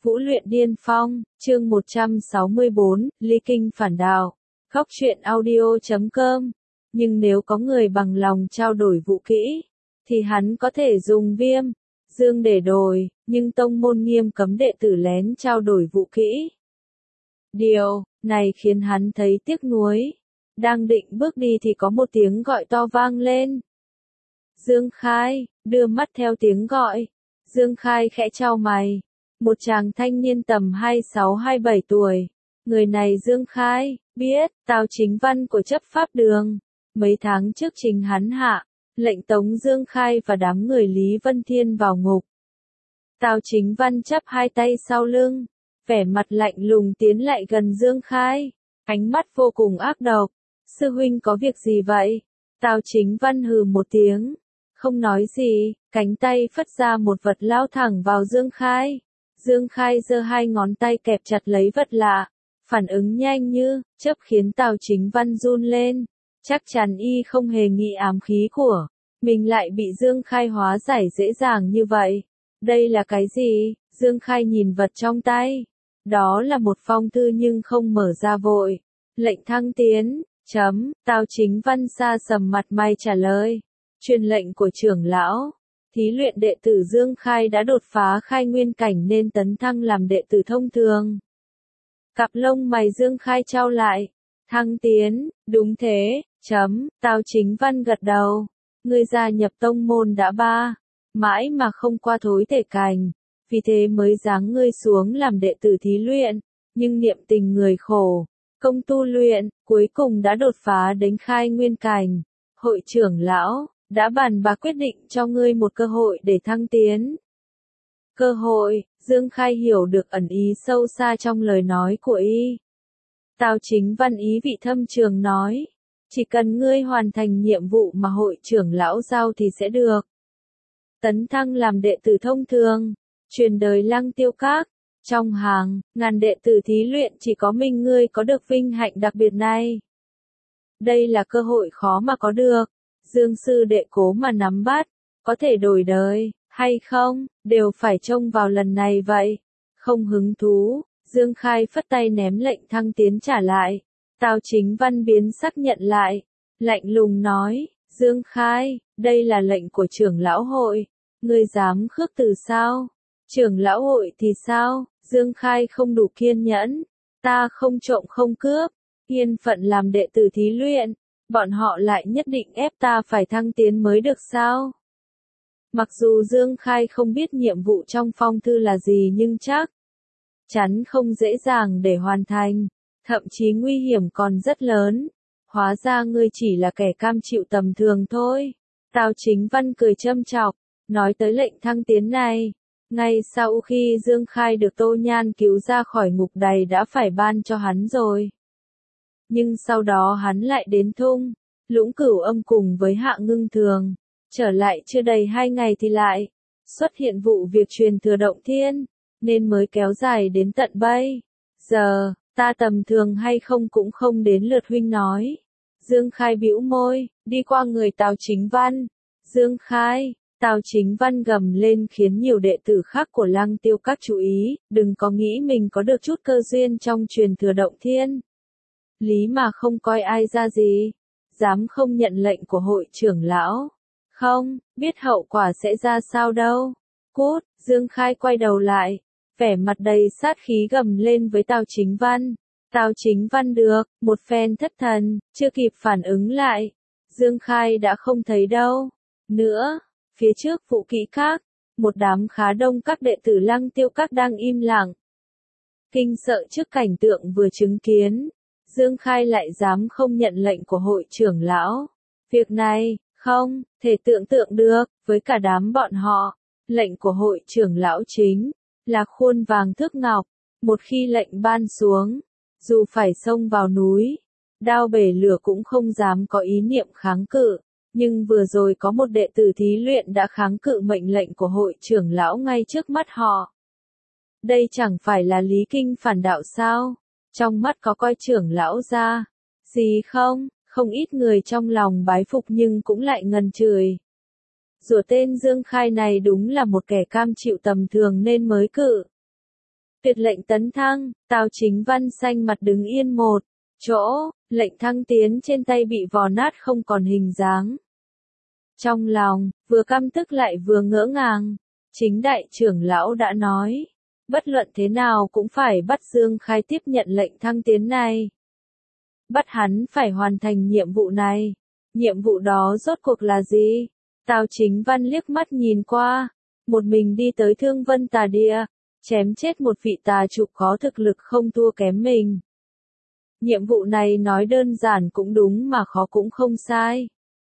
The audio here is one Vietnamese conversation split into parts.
Vũ luyện điên phong, chương 164, Ly Kinh phản đạo. Góc truyện audio.com. Nhưng nếu có người bằng lòng trao đổi vũ kỹ, thì hắn có thể dùng Viêm, Dương để đổi, nhưng tông môn nghiêm cấm đệ tử lén trao đổi vũ kỹ. Điều này khiến hắn thấy tiếc nuối. Đang định bước đi thì có một tiếng gọi to vang lên. Dương Khai, đưa mắt theo tiếng gọi. Dương Khai khẽ chau mày. Một chàng thanh niên tầm 26-27 tuổi. Người này Dương Khai, biết, Tào Chính Văn của chấp pháp đường. Mấy tháng trước chính hắn hạ, lệnh tống Dương Khai và đám người Lý Vân Thiên vào ngục. Tào Chính Văn chắp hai tay sau lưng, vẻ mặt lạnh lùng tiến lại gần Dương Khai, ánh mắt vô cùng ác độc. Sư huynh có việc gì vậy? Tào Chính Văn hừ một tiếng, không nói gì, cánh tay phất ra một vật lao thẳng vào Dương Khai. Dương Khai giơ hai ngón tay kẹp chặt lấy vật lạ, phản ứng nhanh như chớp khiến Tào Chính Văn run lên. Chắc chắn y không hề nghĩ ám khí của mình lại bị Dương Khai hóa giải dễ dàng như vậy. Đây là cái gì? Dương Khai nhìn vật trong tay. Đó là một phong thư nhưng không mở ra vội. Lệnh thăng tiến, Tào Chính Văn sa sầm mặt mày trả lời. Truyền lệnh của trưởng lão. Thí luyện đệ tử Dương Khai đã đột phá khai nguyên cảnh nên tấn thăng làm đệ tử thông thường. Cặp lông mày Dương Khai chau lại. Thăng tiến, đúng thế, Tào Chính Văn gật đầu. Ngươi gia nhập tông môn đã mãi mà không qua thối thể cảnh, vì thế mới giáng ngươi xuống làm đệ tử thí luyện, nhưng niệm tình người khổ, công tu luyện, cuối cùng đã đột phá đến khai nguyên cảnh. Hội trưởng lão đã bàn bạc quyết định cho ngươi một cơ hội để thăng tiến. Cơ hội? Dương Khai hiểu được ẩn ý sâu xa trong lời nói của y. Tào Chính Văn ý vị thâm trường nói, chỉ cần ngươi hoàn thành nhiệm vụ mà hội trưởng lão giao thì sẽ được. Tấn thăng làm đệ tử thông thường, truyền đời Lăng Tiêu Các, trong hàng ngàn đệ tử thí luyện chỉ có mình ngươi có được vinh hạnh đặc biệt này. Đây là cơ hội khó mà có được. Dương sư đệ cố mà nắm bắt, có thể đổi đời, hay không, đều phải trông vào lần này vậy. Không hứng thú, Dương Khai phất tay ném lệnh thăng tiến trả lại. Tào Chính Văn biến sắc nhận lại, lạnh lùng nói, Dương Khai, đây là lệnh của trưởng lão hội, ngươi dám khước từ sao? Trưởng lão hội thì sao? Dương Khai không đủ kiên nhẫn, ta không trộm không cướp, yên phận làm đệ tử thí luyện. Bọn họ lại nhất định ép ta phải thăng tiến mới được sao? Mặc dù Dương Khai không biết nhiệm vụ trong phong thư là gì nhưng chắc chắn không dễ dàng để hoàn thành, thậm chí nguy hiểm còn rất lớn. Hóa ra ngươi chỉ là kẻ cam chịu tầm thường thôi. Tào Chính Văn cười châm chọc, nói tới lệnh thăng tiến này. Ngay sau khi Dương Khai được Tô Nhan cứu ra khỏi ngục đầy đã phải ban cho hắn rồi. Nhưng sau đó hắn lại đến Thung Lũng Cửu Âm cùng với Hạ Ngưng Thường. Trở lại chưa đầy 2 ngày thì lại xuất hiện vụ việc truyền thừa động thiên, nên mới kéo dài đến tận bây giờ. Ta tầm thường hay không cũng không đến lượt huynh nói. Dương Khai bĩu môi, đi qua người Tào Chính Văn. Dương Khai, Tào Chính Văn gầm lên khiến nhiều đệ tử khác của Lăng Tiêu Các chú ý, đừng có nghĩ mình có được chút cơ duyên trong truyền thừa động thiên. Lý mà không coi ai ra gì, dám không nhận lệnh của hội trưởng lão. Không, biết hậu quả sẽ ra sao đâu. Cút, Dương Khai quay đầu lại, vẻ mặt đầy sát khí gầm lên với Tào Chính Văn. Tào Chính Văn được, một phen thất thần, chưa kịp phản ứng lại. Dương Khai đã không thấy đâu. Nữa, phía trước vũ kỹ các, một đám khá đông các đệ tử Lăng Tiêu Các đang im lặng. Kinh sợ trước cảnh tượng vừa chứng kiến. Dương Khai lại dám không nhận lệnh của hội trưởng lão. Việc này, không thể tưởng tượng được, với cả đám bọn họ. Lệnh của hội trưởng lão chính là khuôn vàng thước ngọc. Một khi lệnh ban xuống, dù phải xông vào núi, đao bể lửa cũng không dám có ý niệm kháng cự. Nhưng vừa rồi có một đệ tử thí luyện đã kháng cự mệnh lệnh của hội trưởng lão ngay trước mắt họ. Đây chẳng phải là Lý Kinh phản đạo sao? Trong mắt có coi trưởng lão ra gì không? Không ít người trong lòng bái phục nhưng cũng lại ngần chửi. Rủa tên Dương Khai này đúng là một kẻ cam chịu tầm thường nên mới cự Tuyệt lệnh tấn thăng, Tào Chính Văn xanh mặt đứng yên một chỗ, lệnh thăng tiến trên tay bị vò nát không còn hình dáng. Trong lòng, vừa căm tức lại vừa ngỡ ngàng, chính đại trưởng lão đã nói, bất luận thế nào cũng phải bắt Dương Khai tiếp nhận lệnh thăng tiến này. Bắt hắn phải hoàn thành nhiệm vụ này. Nhiệm vụ đó rốt cuộc là gì? Tào Chính Văn liếc mắt nhìn qua, một mình đi tới Thương Vân Tà Địa, chém chết một vị tà trụ có thực lực không thua kém mình. Nhiệm vụ này nói đơn giản cũng đúng mà khó cũng không sai.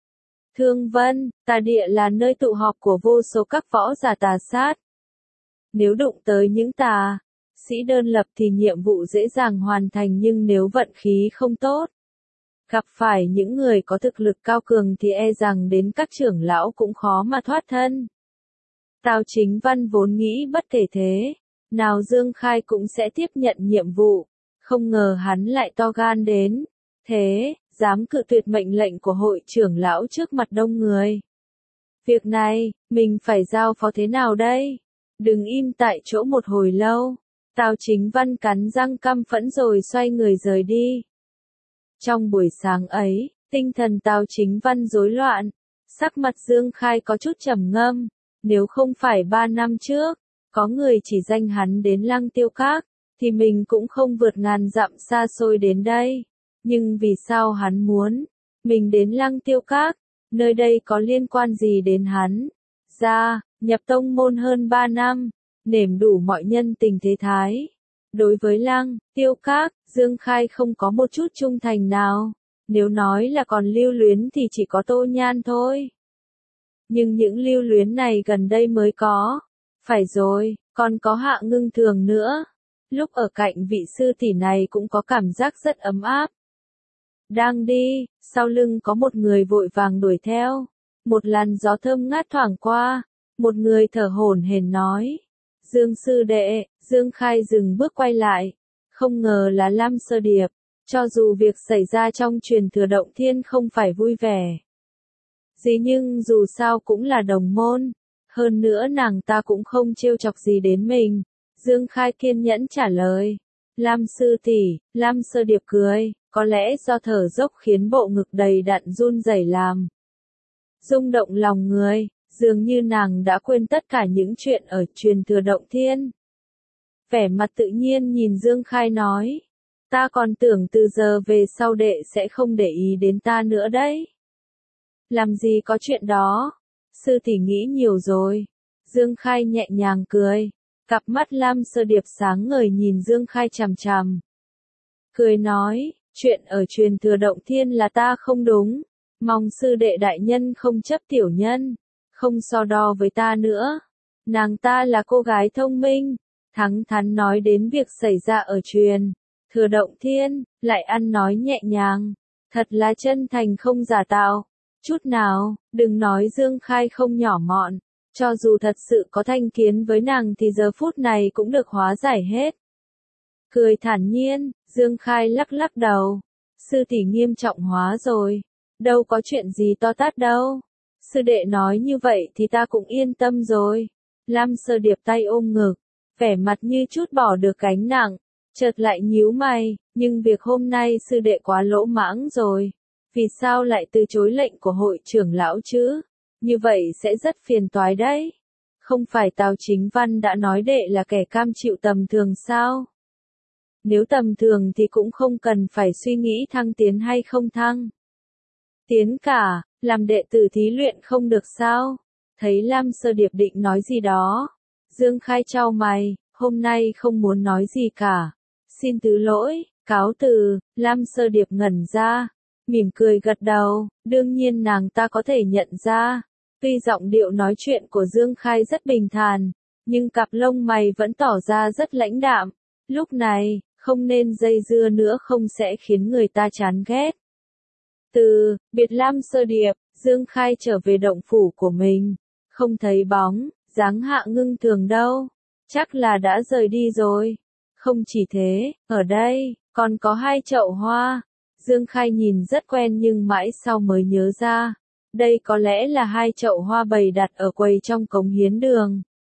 Thương Vân, Tà Địa là nơi tụ họp của vô số các võ giả tà sát. Nếu đụng tới những tà sĩ đơn lập thì nhiệm vụ dễ dàng hoàn thành, nhưng nếu vận khí không tốt, gặp phải những người có thực lực cao cường thì e rằng đến các trưởng lão cũng khó mà thoát thân. Tào Chính Văn vốn nghĩ bất kể thế nào Dương Khai cũng sẽ tiếp nhận nhiệm vụ, không ngờ hắn lại to gan đến thế, dám cự tuyệt mệnh lệnh của hội trưởng lão trước mặt đông người. Việc này, mình phải giao phó thế nào đây? Đừng im tại chỗ một hồi lâu. Tào Chính Văn cắn răng căm phẫn rồi xoay người rời đi. Trong buổi sáng ấy, tinh thần Tào Chính Văn rối loạn, sắc mặt Dương Khai có chút trầm ngâm. Nếu không phải 3 năm trước, có người chỉ danh hắn đến Lăng Tiêu Các, thì mình cũng không vượt ngàn dặm xa xôi đến đây. Nhưng vì sao hắn muốn mình đến Lăng Tiêu Các? Nơi đây có liên quan gì đến hắn? Nhập tông môn hơn 3 năm, nếm đủ mọi nhân tình thế thái. Đối với Lăng Tiêu Các, Dương Khai không có một chút trung thành nào. Nếu nói là còn lưu luyến thì chỉ có Tô Nhan thôi. Nhưng những lưu luyến này gần đây mới có. Phải rồi, còn có Hạ Ngưng Thường nữa. Lúc ở cạnh vị sư tỷ này cũng có cảm giác rất ấm áp. Đang đi, sau lưng có một người vội vàng đuổi theo. Một làn gió thơm ngát thoảng qua. Một người thở hổn hển nói. Dương sư đệ. Dương Khai dừng bước quay lại. Không ngờ là Lam Sơ Điệp. Cho dù việc xảy ra trong truyền thừa động thiên không phải vui vẻ gì, nhưng dù sao cũng là đồng môn. Hơn nữa nàng ta cũng không trêu chọc gì đến mình. Dương Khai kiên nhẫn trả lời. Lam sư tỷ. Lam Sơ Điệp cười. Có lẽ do thở dốc khiến bộ ngực đầy đặn run rẩy làm rung động lòng người. Dường như nàng đã quên tất cả những chuyện ở truyền thừa động thiên. Vẻ mặt tự nhiên nhìn Dương Khai nói. Ta còn tưởng từ giờ về sau đệ sẽ không để ý đến ta nữa đấy. Làm gì có chuyện đó. Sư tỷ nghĩ nhiều rồi. Dương Khai nhẹ nhàng cười. Cặp mắt Lam Sơ Điệp sáng ngời nhìn Dương Khai chằm chằm. Cười nói, chuyện ở truyền thừa động thiên là ta không đúng. Mong sư đệ đại nhân không chấp tiểu nhân. Không so đo với ta nữa. Nàng ta là cô gái thông minh. Thẳng thắn nói đến việc xảy ra ở truyền thừa động thiên, lại ăn nói nhẹ nhàng. Thật là chân thành không giả tạo. Chút nào, đừng nói Dương Khai không nhỏ mọn. Cho dù thật sự có thành kiến với nàng thì giờ phút này cũng được hóa giải hết. Cười thản nhiên, Dương Khai lắc lắc đầu. Sư tỷ nghiêm trọng hóa rồi. Đâu có chuyện gì to tát đâu. Sư đệ nói như vậy thì ta cũng yên tâm rồi. Lam Sơ Điệp tay ôm ngực, vẻ mặt như chút bỏ được gánh nặng, chợt lại nhíu mày, nhưng việc hôm nay sư đệ quá lỗ mãng rồi. Vì sao lại từ chối lệnh của hội trưởng lão chứ? Như vậy sẽ rất phiền toái đấy. Không phải Tào Chính Văn đã nói đệ là kẻ cam chịu tầm thường sao? Nếu tầm thường thì cũng không cần phải suy nghĩ thăng tiến hay không thăng. Tiến cả, làm đệ tử thí luyện không được sao? Thấy Lam Sơ Điệp định nói gì đó. Dương Khai chau mày, hôm nay không muốn nói gì cả. Xin thứ lỗi, cáo từ. Lam Sơ Điệp ngẩn ra, mỉm cười gật đầu, đương nhiên nàng ta có thể nhận ra. Tuy giọng điệu nói chuyện của Dương Khai rất bình thản, nhưng cặp lông mày vẫn tỏ ra rất lãnh đạm. Lúc này, không nên dây dưa nữa không sẽ khiến người ta chán ghét. Từ biệt Lam Sơ Điệp, Dương Khai trở về động phủ của mình. Không thấy bóng dáng Hạ Ngưng Thường đâu. Chắc là đã rời đi rồi. Không chỉ thế, ở đây còn có 2 chậu hoa. Dương Khai nhìn rất quen nhưng mãi sau mới nhớ ra. Đây có lẽ là 2 chậu hoa bày đặt ở quầy trong cống hiến đường.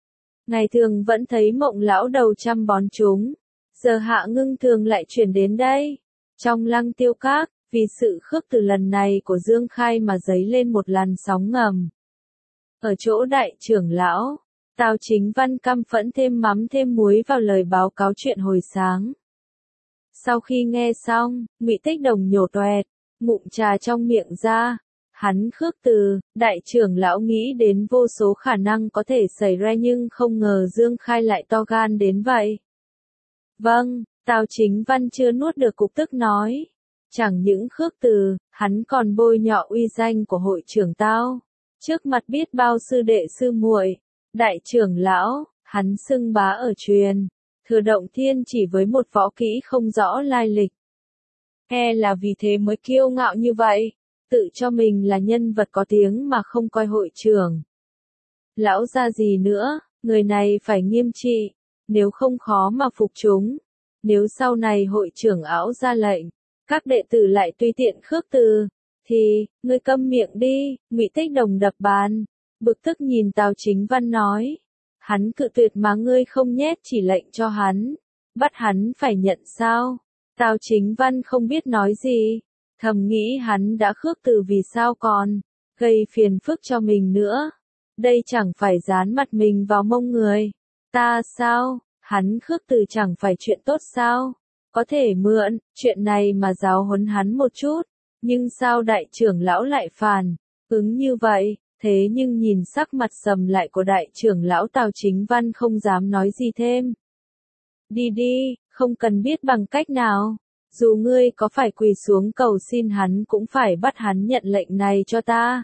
Ngày thường vẫn thấy Mộng lão đầu chăm bón chúng, giờ Hạ Ngưng Thường lại chuyển đến đây. Trong Lăng Tiêu Các, vì sự khước từ lần này của Dương Khai mà dấy lên một làn sóng ngầm. Ở chỗ đại trưởng lão, Tào Chính Văn căm phẫn thêm mắm thêm muối vào lời báo cáo chuyện hồi sáng. Sau khi nghe xong, Ngụy Tích Đồng nhổ toẹt, ngụm trà trong miệng ra. Hắn khước từ, đại trưởng lão nghĩ đến vô số khả năng có thể xảy ra nhưng không ngờ Dương Khai lại to gan đến vậy. Vâng, Tào Chính Văn chưa nuốt được cục tức nói. Chẳng những khước từ, hắn còn bôi nhọ uy danh của hội trưởng tao. Trước mặt biết bao sư đệ sư muội, đại trưởng lão, hắn xưng bá ở truyền. Thừa Động Thiên chỉ với một võ kỹ không rõ lai lịch. E là vì thế mới kiêu ngạo như vậy, tự cho mình là nhân vật có tiếng mà không coi hội trưởng. Lão ra gì nữa, người này phải nghiêm trị, nếu không khó mà phục chúng. Nếu sau này hội trưởng ảo ra lệnh, các đệ tử lại tùy tiện khước từ, thì, ngươi câm miệng đi, Ngụy Tích Đồng đập bàn, bực tức nhìn Tào Chính Văn nói. Hắn cự tuyệt mà ngươi không nhét chỉ lệnh cho hắn, bắt hắn phải nhận sao? Tào Chính Văn không biết nói gì, thầm nghĩ hắn đã khước từ vì sao còn gây phiền phức cho mình nữa. Đây chẳng phải dán mặt mình vào mông người ta sao? Hắn khước từ chẳng phải chuyện tốt sao? Có thể mượn chuyện này mà giáo huấn hắn một chút, nhưng sao đại trưởng lão lại phản ứng như vậy? Thế nhưng nhìn sắc mặt sầm lại của đại trưởng lão Tào Chính Văn không dám nói gì thêm. Đi đi, không cần biết bằng cách nào. Dù ngươi có phải quỳ xuống cầu xin hắn cũng phải bắt hắn nhận lệnh này cho ta.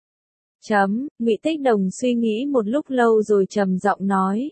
Ngụy Tích Đồng suy nghĩ một lúc lâu rồi trầm giọng nói.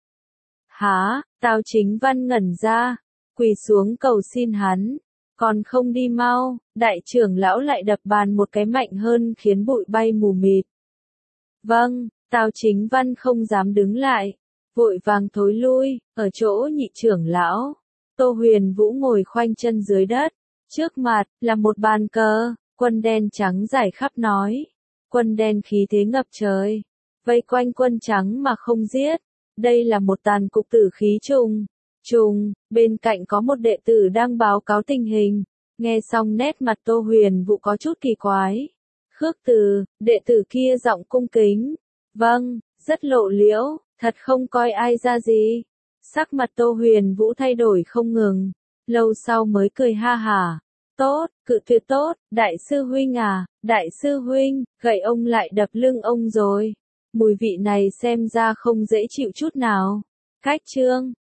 Hả? Tào Chính Văn ngẩn ra, quỳ xuống cầu xin hắn, còn không đi mau, đại trưởng lão lại đập bàn một cái mạnh hơn khiến bụi bay mù mịt. Vâng, Tào Chính Văn không dám đứng lại, vội vàng thối lui, ở chỗ nhị trưởng lão. Tô Huyền Vũ ngồi khoanh chân dưới đất, trước mặt là một bàn cờ, quân đen trắng rải khắp nói. Quân đen khí thế ngập trời, vây quanh quân trắng mà không giết. Đây là một tàn cục tử khí trùng, bên cạnh có một đệ tử đang báo cáo tình hình. Nghe xong nét mặt Tô Huyền Vũ có chút kỳ quái. Khước từ, đệ tử kia giọng cung kính. Vâng, rất lộ liễu, thật không coi ai ra gì. Sắc mặt Tô Huyền Vũ thay đổi không ngừng, lâu sau mới cười ha hả. Tốt, cự tuyệt tốt, đại sư huynh à, đại sư huynh, gậy ông lại đập lưng ông rồi. Mùi vị này xem ra không dễ chịu chút nào. Cách chương